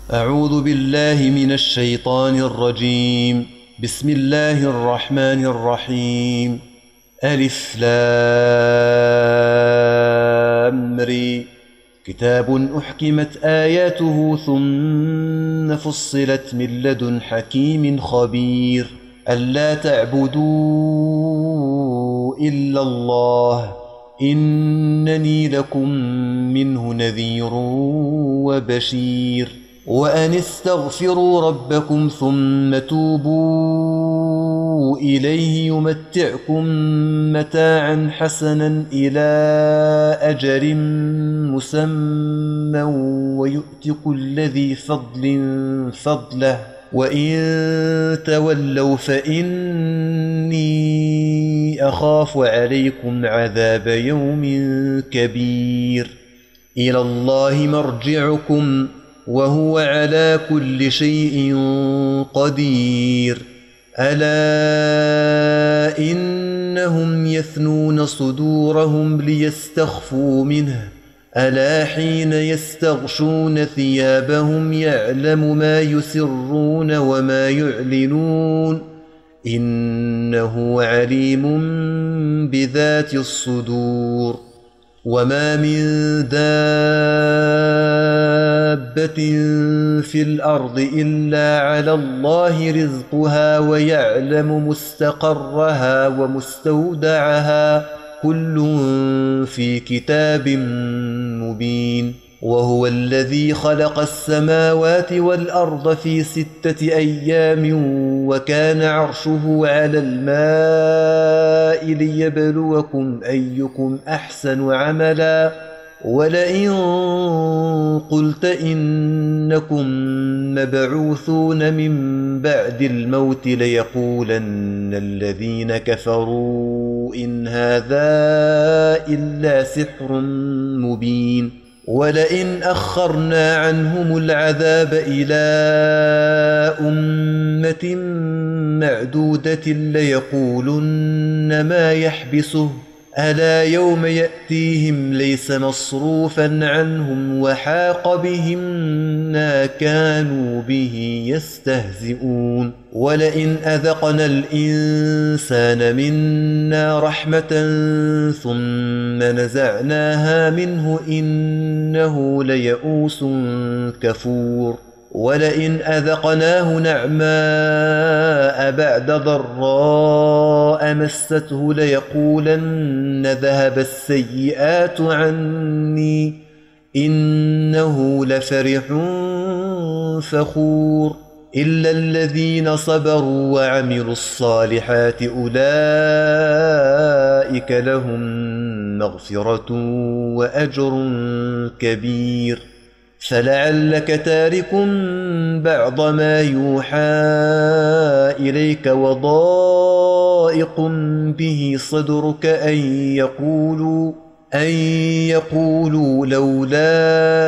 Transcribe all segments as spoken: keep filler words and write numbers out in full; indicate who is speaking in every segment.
Speaker 1: أعوذ بالله من الشيطان الرجيم. بسم الله الرحمن الرحيم. ألف لام ري. كتاب أحكمت آياته ثم فصلت من لدن حكيم خبير. ألا تعبدوا إلا الله إنني لكم منه نذير وبشير. وأن استغفروا ربكم ثم توبوا إليه يمتعكم متاعا حسنا إلى أجل مسمى ويؤت كل ذي فضل فضله وإن تولوا فإني أخاف عليكم عذاب يوم كبير. إلى الله مرجعكم وهو على كل شيء قدير. ألا إنهم يثنون صدورهم ليستخفوا منه ألا حين يستغشون ثيابهم يعلم ما يسرون وما يعلنون إنه عليم بذات الصدور. وما من دابة في الأرض إلا على الله رزقها ويعلم مستقرها ومستودعها كل في كتاب مبين. وهو الذي خلق السماوات والأرض في ستة أيام وكان عرشه على الماء ليبلوكم أيكم أحسن عملا. ولئن قلت إنكم مبعوثون من بعد الموت ليقولن الذين كفروا إن هذا إلا سحر مبين. ولئن أخرنا عنهم العذاب إلى أمة معدودة ليقولن ما يحبسه ألا يوم يأتيهم ليس مصروفا عنهم وحاق بهم ما كانوا به يستهزئون. ولئن أذقنا الإنسان منا رحمة ثم نزعناها منه إنه ليئوس كفور. ولئن أذقناه نعماء بعد ضراء مسته ليقولن ذهب السيئات عني إنه لفرح فخور. إلا الذين صبروا وعملوا الصالحات أولئك لهم مغفرة وأجر كبير. فلعلك تارك بعض ما يوحى إليك وضائق به صدرك أن يقولوا أن يقولوا لولا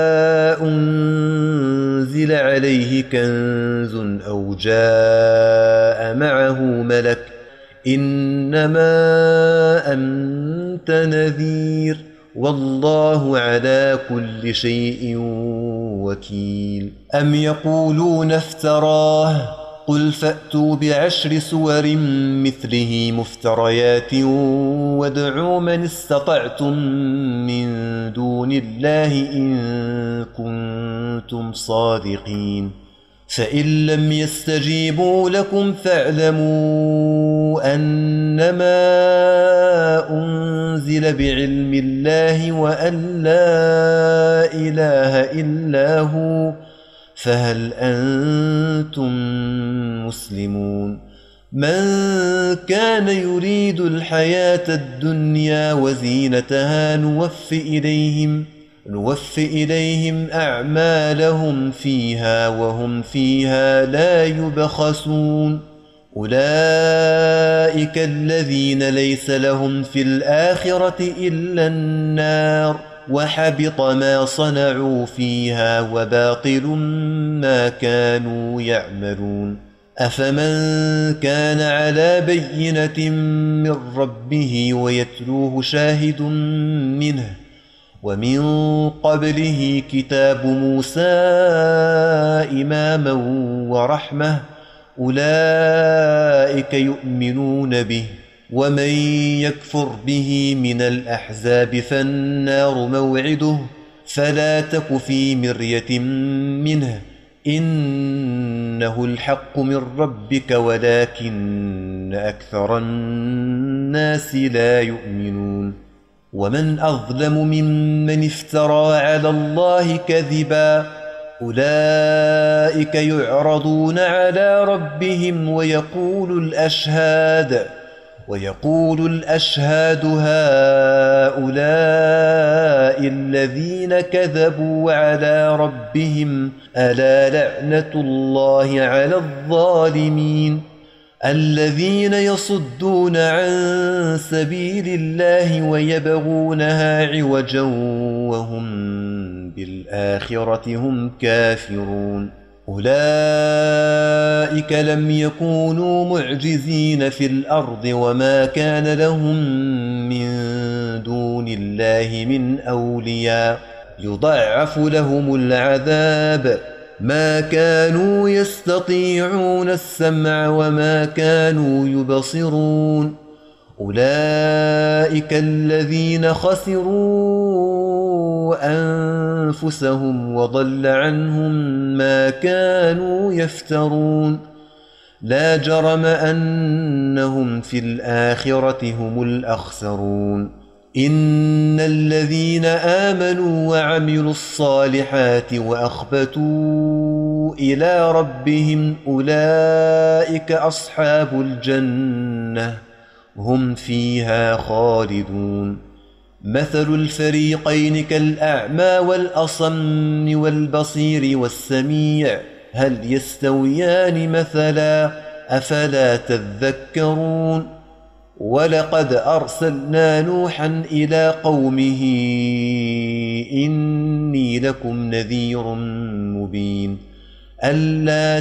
Speaker 1: أنزل عليه كنز أو جاء معه ملك إنما أنت نذير والله على كل شيء وكيل. أم يقولون افتراه قل فأتوا بعشر سور مثله مفتريات وادعوا من استطعتم من دون الله إن كنتم صادقين. فإن لم يستجيبوا لكم فاعلموا أنما أنزل بعلم الله وأن لا إله إلا هو فهل أنتم مسلمون. من كان يريد الحياة الدنيا وزينتها نوف إليهم نوف إليهم أعمالهم فيها وهم فيها لا يبخسون. أولئك الذين ليس لهم في الآخرة إلا النار وحبط ما صنعوا فيها وباطل ما كانوا يعملون. أفمن كان على بينة من ربه ويتلوه شاهد منه ومن قبله كتاب موسى إماما ورحمة، أولئك يؤمنون به، ومن يكفر به من الأحزاب فالنار موعده، فلا تك في مرية منه، إنه الحق من ربك ولكن أكثر الناس لا يؤمنون. ومن أظلم ممن افترى على الله كذبا، أولئك يعرضون على ربهم ويقول الأشهاد ويقول الأشهاد هؤلاء الذين كذبوا على ربهم، ألا لعنة الله على الظالمين، الذين يصدون عن سبيل الله ويبغونها عوجا وهم بالآخرة هم كافرون. أولئك لم يكونوا معجزين في الأرض وما كان لهم من دون الله من أولياء، يضاعف لهم العذاب، ما كانوا يستطيعون السمع وما كانوا يبصرون. أولئك الذين خسروا أنفسهم وضل عنهم ما كانوا يفترون، لا جرم أنهم في الآخرة هم الأخسرون. إن الذين آمنوا وعملوا الصالحات وأخبتوا إلى ربهم أولئك أصحاب الجنة، هم فيها خالدون. مثل الفريقين كالأعمى والأصم والبصير والسميع، هل يستويان مثلا؟ أفلا تذكرون. ولقد أرسلنا نوحا إلى قومه إني لكم نذير مبين، ألا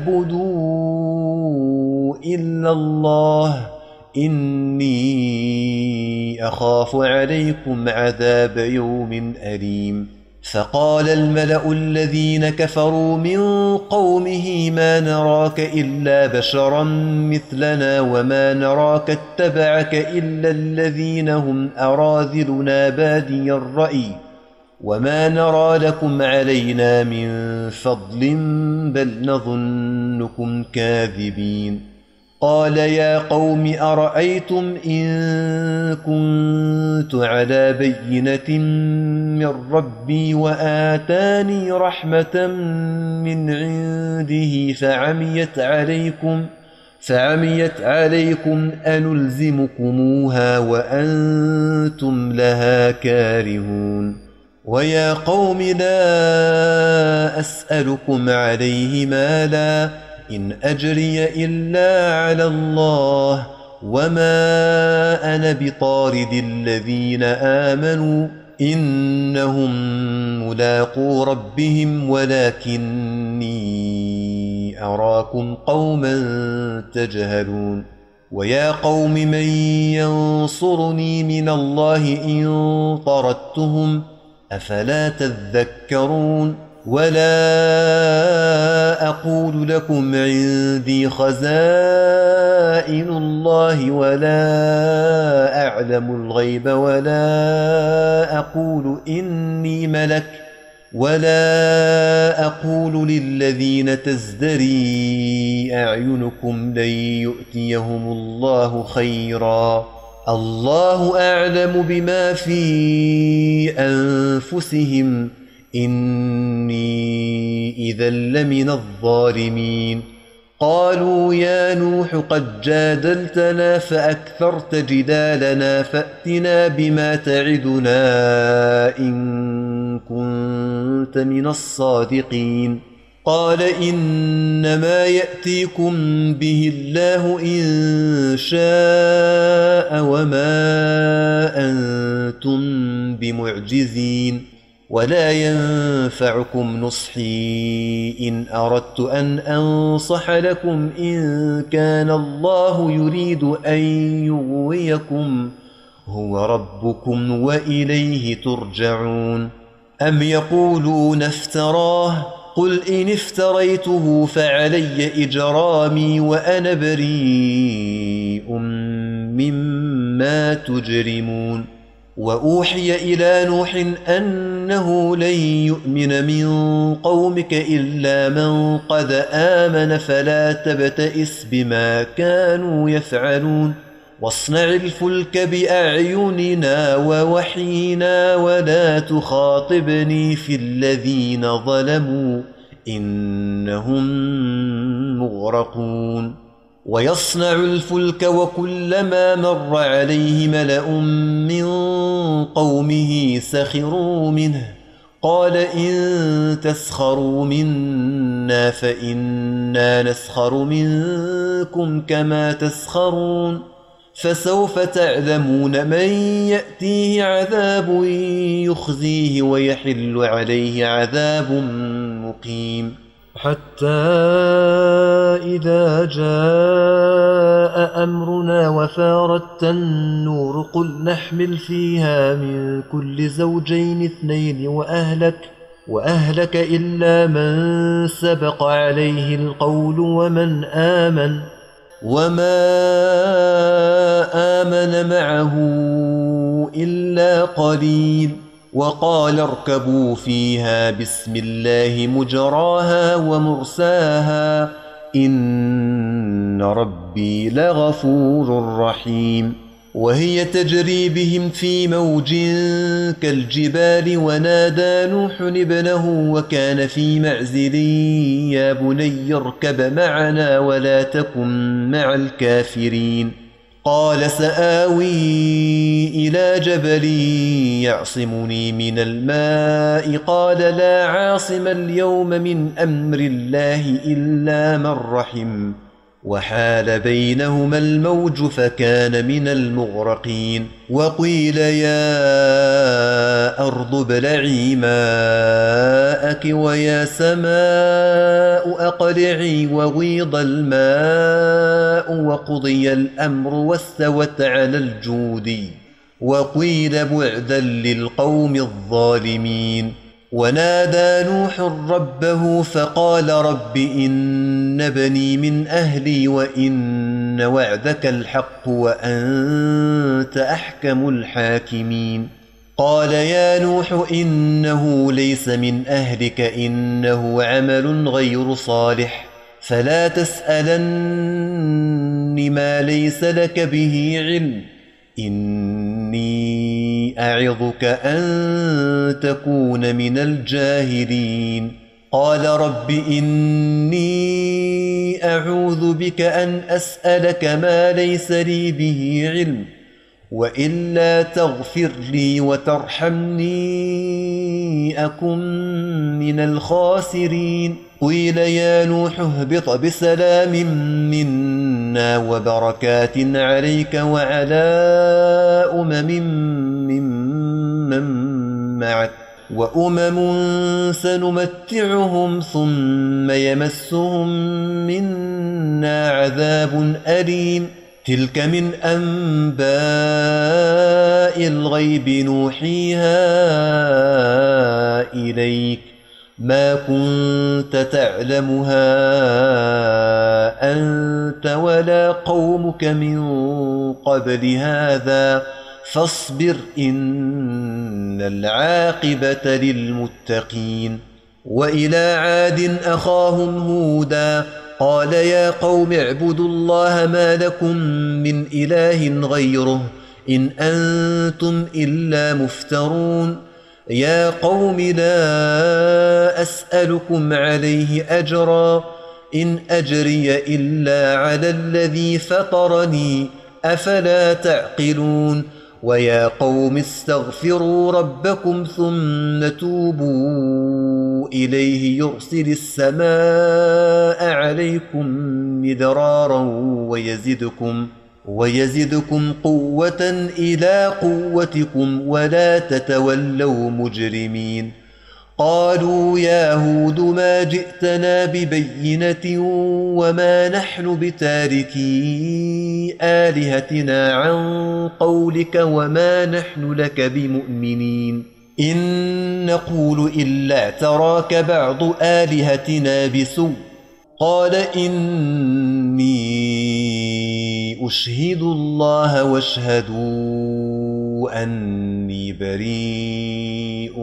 Speaker 1: تعبدوا إلا الله، إني أخاف عليكم عذاب يوم أليم. فقال الملأ الذين كفروا من قومه ما نراك إلا بشرا مثلنا وما نراك اتبعك إلا الذين هم أراذلنا بادي الرأي وما نرى لكم علينا من فضل بل نظنكم كاذبين. قال يا قوم أرأيتم إن كنت على بينة من ربي وآتاني رحمة من عنده فعميت عليكم فعميت عليكم أنلزمكموها وأنتم لها كارهون. ويا قوم لا أسألكم عليه مالا، إن أجري إلا على الله، وما أنا بطارد الذين آمنوا إنهم ملاقو ربهم ولكني أراكم قوما تجهلون. ويا قوم من ينصرني من الله إن طردتهم، أفلا تذكرون. ولا أقول لكم عندي خزائن الله ولا أعلم الغيب ولا أقول إني ملك ولا أقول للذين تزدري أعينكم لن يؤتيهم الله خيرا، الله أعلم بما في أنفسهم، إني إذا لمن الظالمين. قالوا يا نوح قد جادلتنا فأكثرت جدالنا فأتنا بما تعدنا إن كنت من الصادقين. قال إنما يأتيكم به الله إن شاء وما أنتم بمعجزين، ولا ينفعكم نصحي إن أردت أن أنصح لكم إن كان الله يريد أن يغويكم هو ربكم وإليه ترجعون. أم يقولون افتراه قل إن افتريته فعلي إجرامي وأنا بريء مما تجرمون. وأوحي إلى نوح أنه لن يؤمن من قومك إلا من قد آمن فلا تبتئس بما كانوا يفعلون. واصنع الفلك بأعيننا ووحينا ولا تخاطبني في الذين ظلموا إنهم مغرقون. ويصنع الفلك وكلما مر عليه ملأ من قومه سخروا منه قال إن تسخروا منا فإنا نسخر منكم كما تسخرون. فسوف تعلمون من يأتيه عذاب يخزيه ويحل عليه عذاب مقيم. حتى إذا جاء أمرنا وفارت النور قل نحمل فيها من كل زوجين اثنين وأهلك, وأهلك إلا من سبق عليه القول ومن آمن وما آمن معه إلا قليل. وقال اركبوا فيها بسم الله مجراها ومرساها إن ربي لغفور رحيم. وهي تجري بهم في موج كالجبال ونادى نوح ابنه وكان في معزل يا بني اركب معنا ولا تكن مع الكافرين. قال سآوي إلى جبل يعصمني من الماء قال لا عاصم اليوم من أمر الله إلا من رحم وحال بينهما الموج فكان من المغرقين. وقيل يا أرض ابلعي ماءك ويا سماء أقلعي وغيض الماء وقضي الأمر واستوت على الجود وقيل بعدا للقوم الظالمين. ونادى نوح ربه فقال رب إن بني من أهلي وإن وعدك الحق وأنت أحكم الحاكمين. قال يا نوح إنه ليس من أهلك إنه عمل غير صالح فلا تسألن ما ليس لك به علم إني أعظك أن تكون من الجاهلين. قال رب إني أعوذ بك أن أسألك ما ليس لي به علم وإلا تغفر لي وترحمني أكن من الخاسرين. قيل يا نوح اهبط بسلام منا وبركات عليك وعلى أمم ممن معك وأمم سنمتعهم ثم يمسهم منا عذاب أليم. تلك من أنباء الغيب نوحيها إليك ما كنت تعلمها أنت ولا قومك من قبل هذا فاصبر إن العاقبة للمتقين. وإلى عاد أخاهم هودا قال يا قوم اعبدوا الله ما لكم من إله غيره إن أنتم إلا مفترون. يا قوم لا أسألكم عليه أجرا إن أجري إلا على الذي فطرني أفلا تعقلون. ويا قوم استغفروا ربكم ثم توبوا إليه يرسل السماء عليكم مدرارا ويزدكم ويزدكم قوة إلى قوتكم ولا تتولوا مجرمين. قالوا يا هود ما جئتنا ببينة وما نحن بتاركي آلهتنا عن قولك وما نحن لك بمؤمنين إن نقول إلا تراك بعض آلهتنا بسوء قال إني أشهد الله واشهدوا أني بريء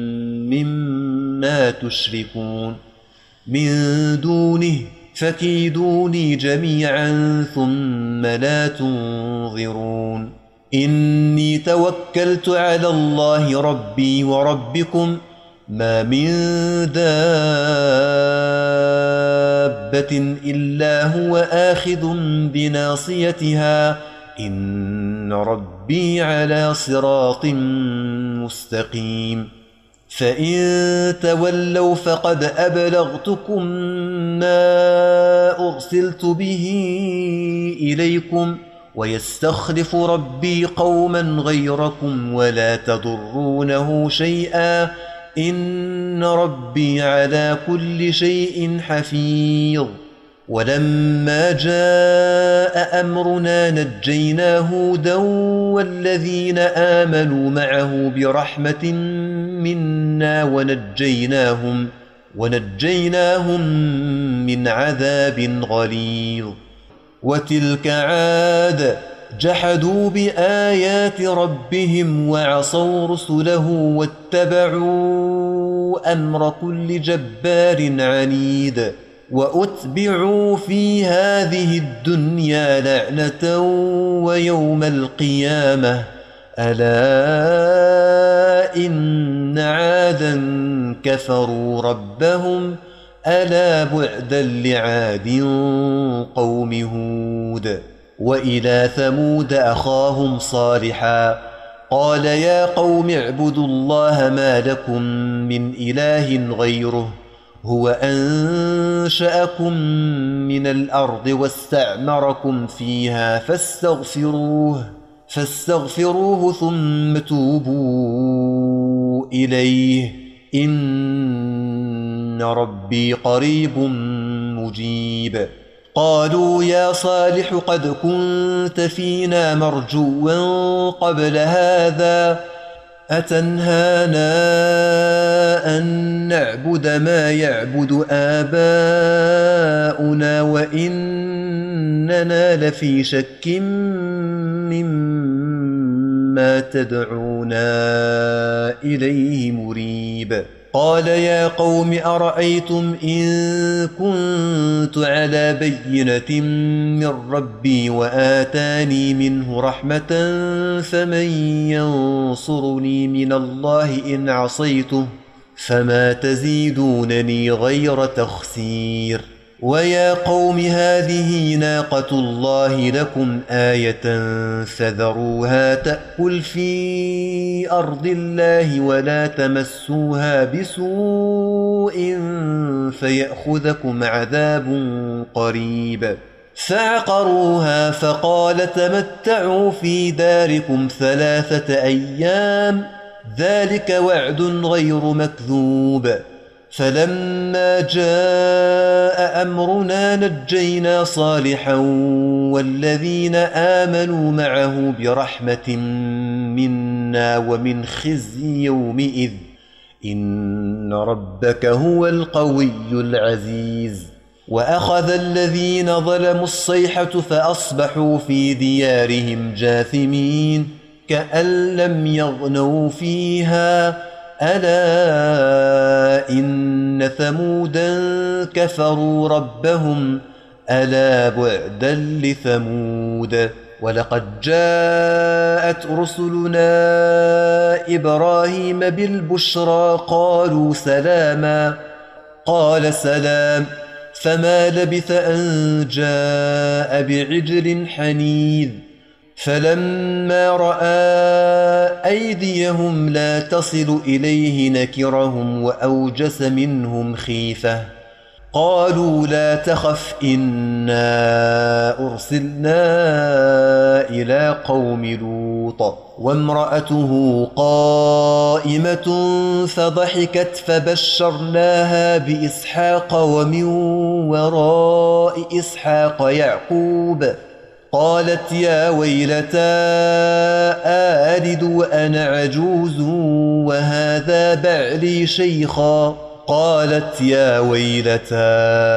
Speaker 1: مما تشركون من دونه فكيدوني جميعا ثم لا تنظرون إني توكلت على الله ربي وربكم ما من دابة إلا هو آخذ بناصيتها إن ربي على صراط مستقيم فإن تولوا فقد أبلغتكم ما أرسلت به إليكم ويستخلف ربي قوما غيركم ولا تضرونه شيئا إن ربي على كل شيء حفيظ ولما جاء أمرنا نجينا هودا والذين آمنوا معه برحمة منا ونجيناهم ونجيناهم من عذاب غليظ وتلك عاد جحدوا بآيات ربهم وعصوا رسله واتبعوا أمر كل جبار عنيد وأتبعوا في هذه الدنيا لعنة ويوم القيامة ألا إن عادا كفروا ربهم ألا بعدا لعاد قوم هود وإلى ثمود أخاهم صالحا قال يا قوم اعبدوا الله ما لكم من إله غيره هو أنشأكم من الأرض واستعمركم فيها فاستغفروه فاستغفروه ثم توبوا إليه إن ربي قريب مجيب قالوا يا صالح قد كنت فينا مرجوا قبل هذا أتنهانا أن نعبد ما يعبد آباؤنا وإننا لفي شك مما تدعونا إليه مريب قال يا قوم أرأيتم إن كنت على بينة من ربي وآتاني منه رحمة فمن ينصرني من الله إن عصيته فما تزيدونني غير تخسير ويا قوم هذه ناقة الله لكم آية فذروها تأكل في أرض الله ولا تمسوها بسوء فيأخذكم عذاب قريب فعقروها فقال تمتعوا في داركم ثلاثة أيام ذلك وعد غير مكذوب فلما جاء أمرنا نجينا صالحا والذين آمنوا معه برحمة منا ومن خزي يومئذ إن ربك هو القوي العزيز وأخذ الذين ظلموا الصيحة فأصبحوا في ديارهم جاثمين كأن لم يغنوا فيها ألا إن ثمودا كفروا ربهم ألا بعدا لثمود ولقد جاءت رسلنا إبراهيم بالبشرى قالوا سلاما قال سلام فما لبث أن جاء بعجل حنيذ فلما رأى أيديهم لا تصل إليه نكرهم وأوجس منهم خيفة قالوا لا تخف إنا أرسلنا إلى قوم لوط وامرأته قائمة فضحكت فبشرناها بإسحاق ومن وراء إسحاق يعقوب قالت يا ويلتى آلد وأنا عجوز وهذا بعلي شيخا قالت يا ويلتى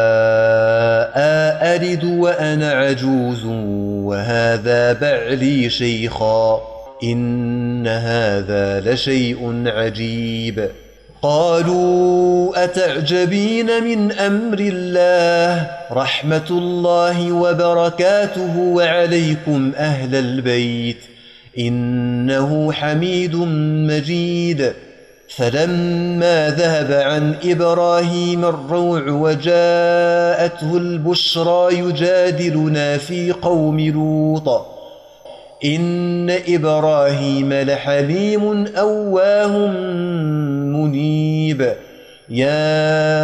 Speaker 1: آلد وأنا عجوز وهذا بعلي شيخا إن هذا لشيء عجيب قالوا أتعجبين من أمر الله رحمة الله وبركاته وعليكم أهل البيت إنه حميد مجيد فلما ذهب عن إبراهيم الروع وجاءته البشرى يجادلنا في قوم لوط إن إبراهيم لحليم أواه منيب يا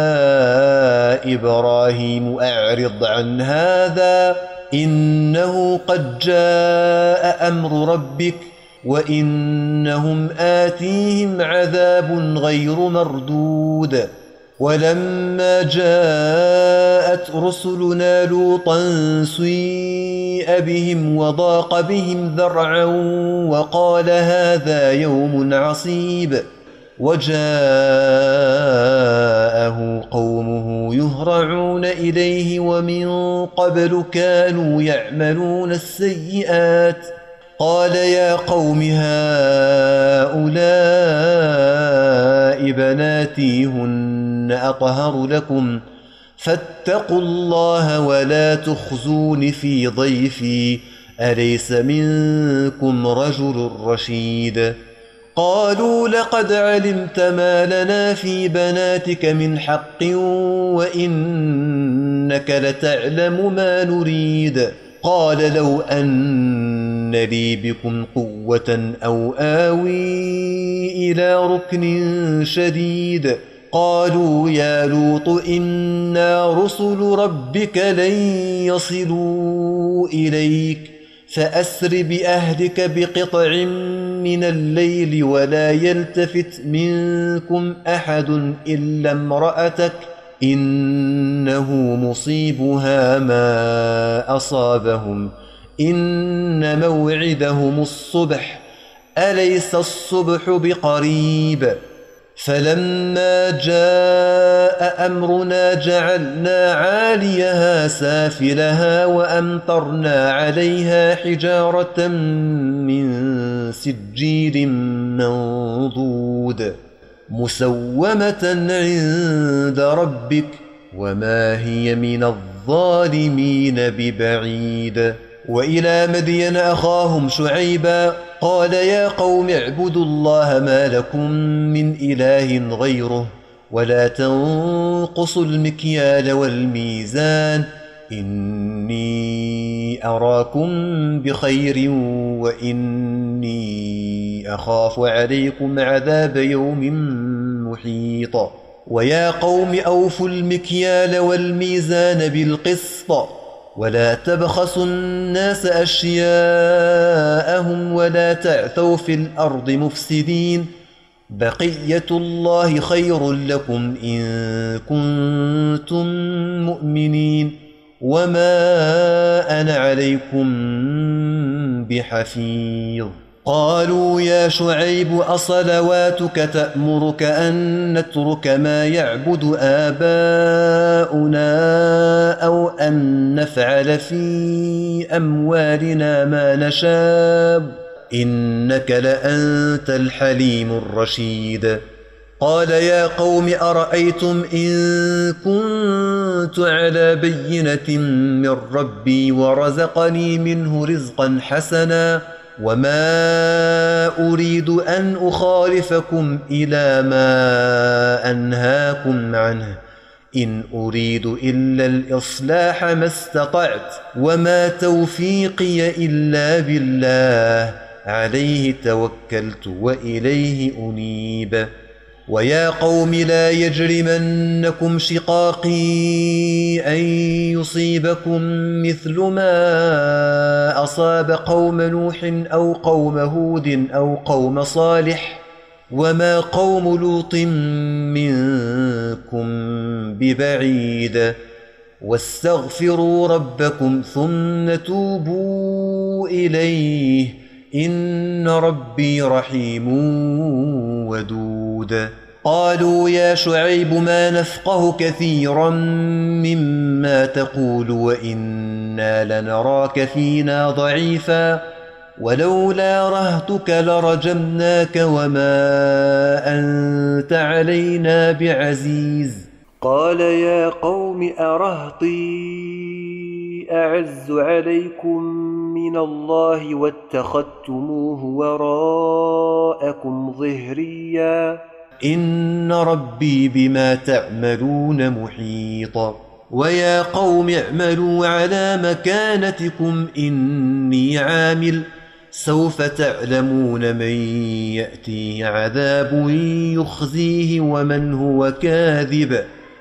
Speaker 1: إبراهيم أعرض عن هذا إنه قد جاء أمر ربك وإنهم آتيهم عذاب غير مردود ولما جاءت رسلنا لوطا سيء بهم وضاق بهم ذرعا وقال هذا يوم عصيب وجاءه قومه يهرعون إليه ومن قبل كانوا يعملون السيئات قال يا قوم هؤلاء بناتي هن أطهر لكم فاتقوا الله ولا تخزون في ضيفي أليس منكم رجل رشيد قالوا لقد علمت ما لنا في بناتك من حق وإنك لتعلم ما نريد قال لو أن لي بكم قوة أو آوي إلى ركن شديد قالوا يا لوط إنا رسل ربك لن يصلوا إليك فأسر بأهلك بقطع من الليل ولا يلتفت منكم أحد إلا امرأتك إنه مصيبها ما أصابهم إن موعدهم الصبح أليس الصبح بقريب فلما جاء أمرنا جعلنا عاليها سافلها وأمطرنا عليها حجارة من سجيل منضود مسومة عند ربك وما هي من الظالمين ببعيد وإلى مدين أخاهم شعيبا قال يا قوم اعبدوا الله ما لكم من إله غيره ولا تنقصوا المكيال والميزان إني أراكم بخير وإني أخاف عليكم عذاب يوم محيط ويا قوم أوفوا المكيال والميزان بالقسط ولا تبخسوا الناس أشياءهم ولا تعثوا في الأرض مفسدين بقية الله خير لكم إن كنتم مؤمنين وما أنا عليكم بحفيظ قالوا يا شعيب أصلواتك تأمرك أن نترك ما يعبد آباؤنا أو أن نفعل في أموالنا ما نشاء إنك لأنت الحليم الرشيد قال يا قوم أرأيتم إن كنت على بينة من ربي ورزقني منه رزقا حسنا وما أريد أن أخالفكم إلى ما أنهاكم عنه إن أريد إلا الإصلاح ما استطعت وما توفيقي إلا بالله عليه توكلت وإليه أنيب ويا قوم لا يجرمنكم شقاقي أن يصيبكم مثل ما أصاب قوم نوح أو قوم هود أو قوم صالح وما قوم لوط منكم ببعيد واستغفروا ربكم ثم توبوا إليه إن ربي رحيم ودود قالوا يا شعيب ما نفقه كثيرا مما تقول وإنا لنراك فينا ضعيفا ولولا رهتك لرجمناك وما أنت علينا بعزيز
Speaker 2: قال يا قوم أرهطي أعز عليكم من الله واتخذتموه وراءكم ظهريا
Speaker 1: إن ربي بما تعملون محيط ويا قوم اعملوا على مكانتكم إني عامل سوف تعلمون من يأتيه عذاب يخزيه ومن هو كاذب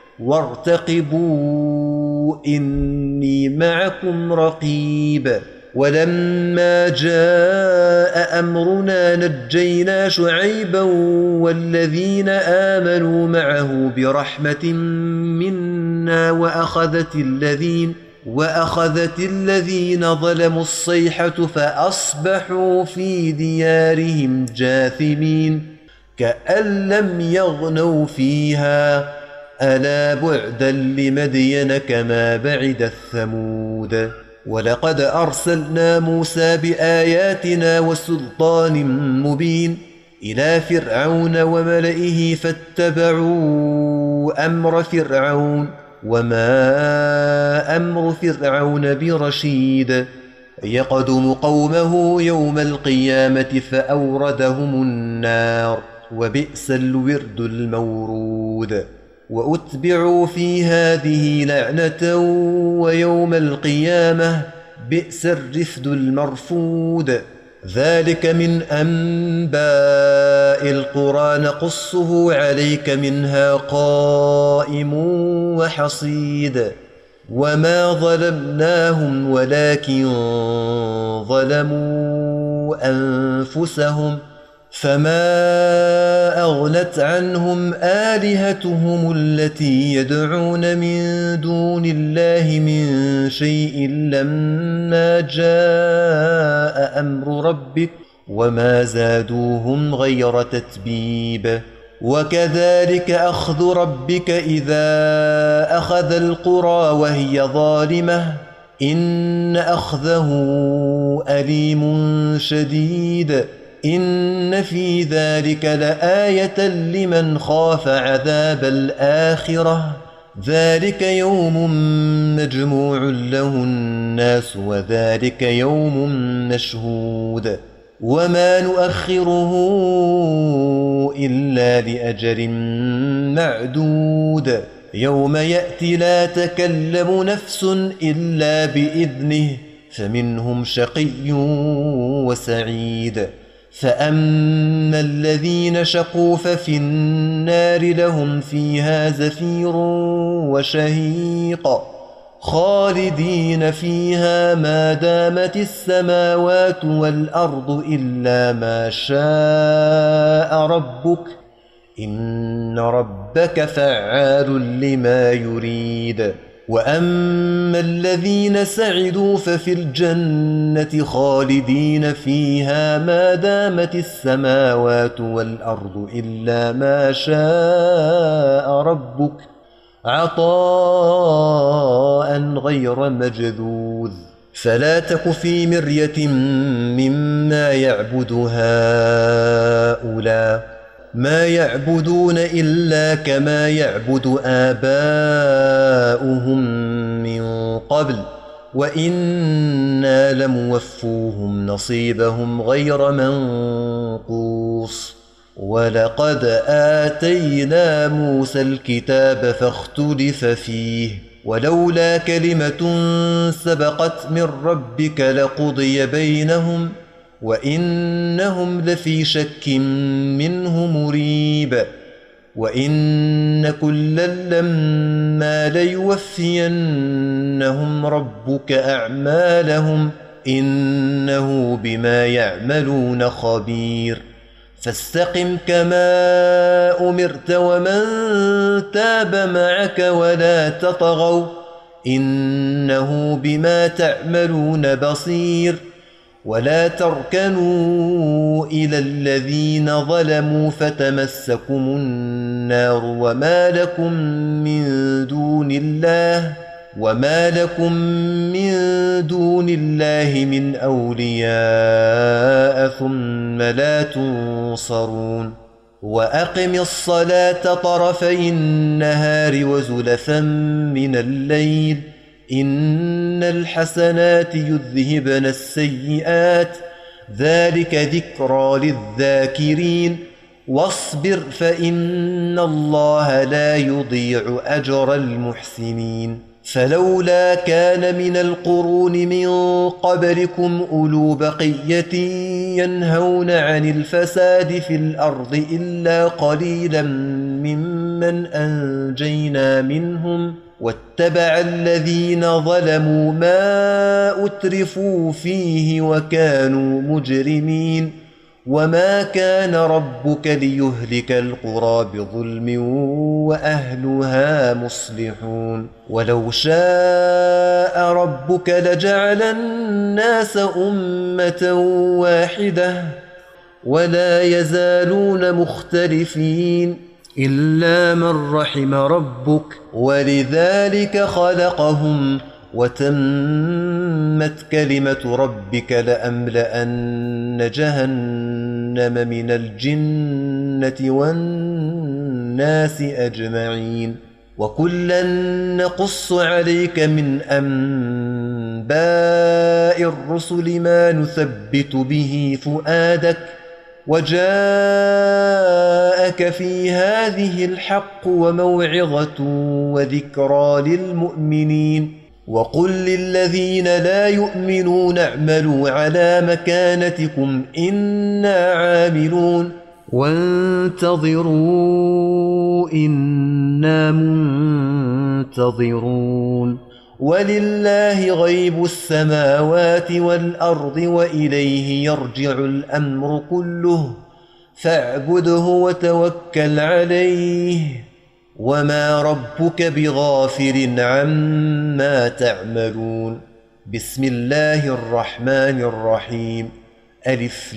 Speaker 1: وارتقبوا إني معكم رقيب ولما جاء أمرنا نجينا شعيبا والذين آمنوا معه برحمة منا وأخذت الذين وأخذت الذين ظلموا الصيحة فأصبحوا في ديارهم جاثمين كأن لم يغنوا فيها ألا بعدا لمدين كما بعد الثمود ولقد أرسلنا موسى بآياتنا وسلطان مبين إلى فرعون وملئه فاتبعوا أمر فرعون وما أمر فرعون برشيد يقدم قومه يوم القيامة فأوردهم النار وبئس الورد المورود وأتبعوا في هذه لعنة ويوم القيامة بئس الرفد المرفود ذلك من أنباء القرى نقصه عليك منها قائم وحصيد وما ظلمناهم ولكن ظلموا أنفسهم فما أغنت عنهم آلهتهم التي يدعون من دون الله من شيء لما جاء أمر ربك وما زادوهم غير تتبيب وكذلك أخذ ربك إذا أخذ القرى وهي ظالمة إن أخذه أليم شديد إن في ذلك لآية لمن خاف عذاب الآخرة ذلك يوم مجموع له الناس وذلك يوم مشهود وما نؤخره إلا لأجل معدود يوم يأتي لا تكلم نفس إلا بإذنه فمنهم شقي وسعيد فأما الذين شقوا ففي النار لهم فيها زفير وشهيق خالدين فيها ما دامت السماوات والأرض إلا ما شاء ربك إن ربك فعال لما يريد وأما الذين سعدوا ففي الجنة خالدين فيها ما دامت السماوات والأرض إلا ما شاء ربك عطاء غير مجذوذ فلا تك في مرية مما يعبد هؤلاء ما يعبدون إلا كما يعبد آباؤهم من قبل وإنا لموفوهم نصيبهم غير منقوص ولقد آتينا موسى الكتاب فاختلف فيه ولولا كلمة سبقت من ربك لقضي بينهم وإنهم لفي شك منه مريب وإن كلا لما ليوفينهم ربك أعمالهم إنه بما يعملون خبير فاستقم كما أمرت ومن تاب معك ولا تطغوا إنه بما تعملون بصير ولا تركنوا إلى الذين ظلموا فتمسكم النار وما لكم من دون الله وما لكم من دون الله من أولياء ثم لا تنصرون وأقم الصلاة طرفي النهار وزلفا من الليل إن الحسنات يذهبن السيئات ذلك ذكرى للذاكرين واصبر فإن الله لا يضيع أجر المحسنين فلولا كان من القرون من قبلكم أولو بقية ينهون عن الفساد في الأرض إلا قليلا ممن أنجينا منهم واتبع الذين ظلموا ما أترفوا فيه وكانوا مجرمين وما كان ربك ليهلك القرى بظلم وأهلها مصلحون ولو شاء ربك لجعل الناس أمة واحدة ولا يزالون مختلفين إلا من رحم ربك ولذلك خلقهم وتمت كلمة ربك لأملأن جهنم من الجنة والناس أجمعين وكلا نقص عليك من أنباء الرسل ما نثبت به فؤادك وجاءك في هذه الحق وموعظة وذكرى للمؤمنين وقل للذين لا يؤمنون اعملوا على مكانتكم إنا عاملون وانتظروا إنا منتظرون ولله غيب السماوات والأرض وإليه يرجع الأمر كله فاعبده وتوكل عليه وما ربك بغافل عما تعملون بسم الله الرحمن الرحيم ألف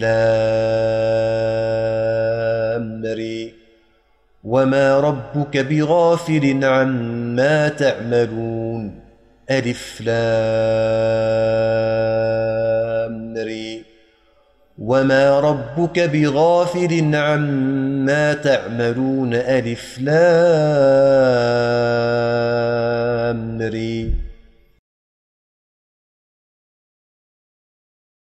Speaker 1: لام ري وما ربك بغافل عما تعملون ألف لام ري وما ربك بغافل عما تعملون ألف لام ري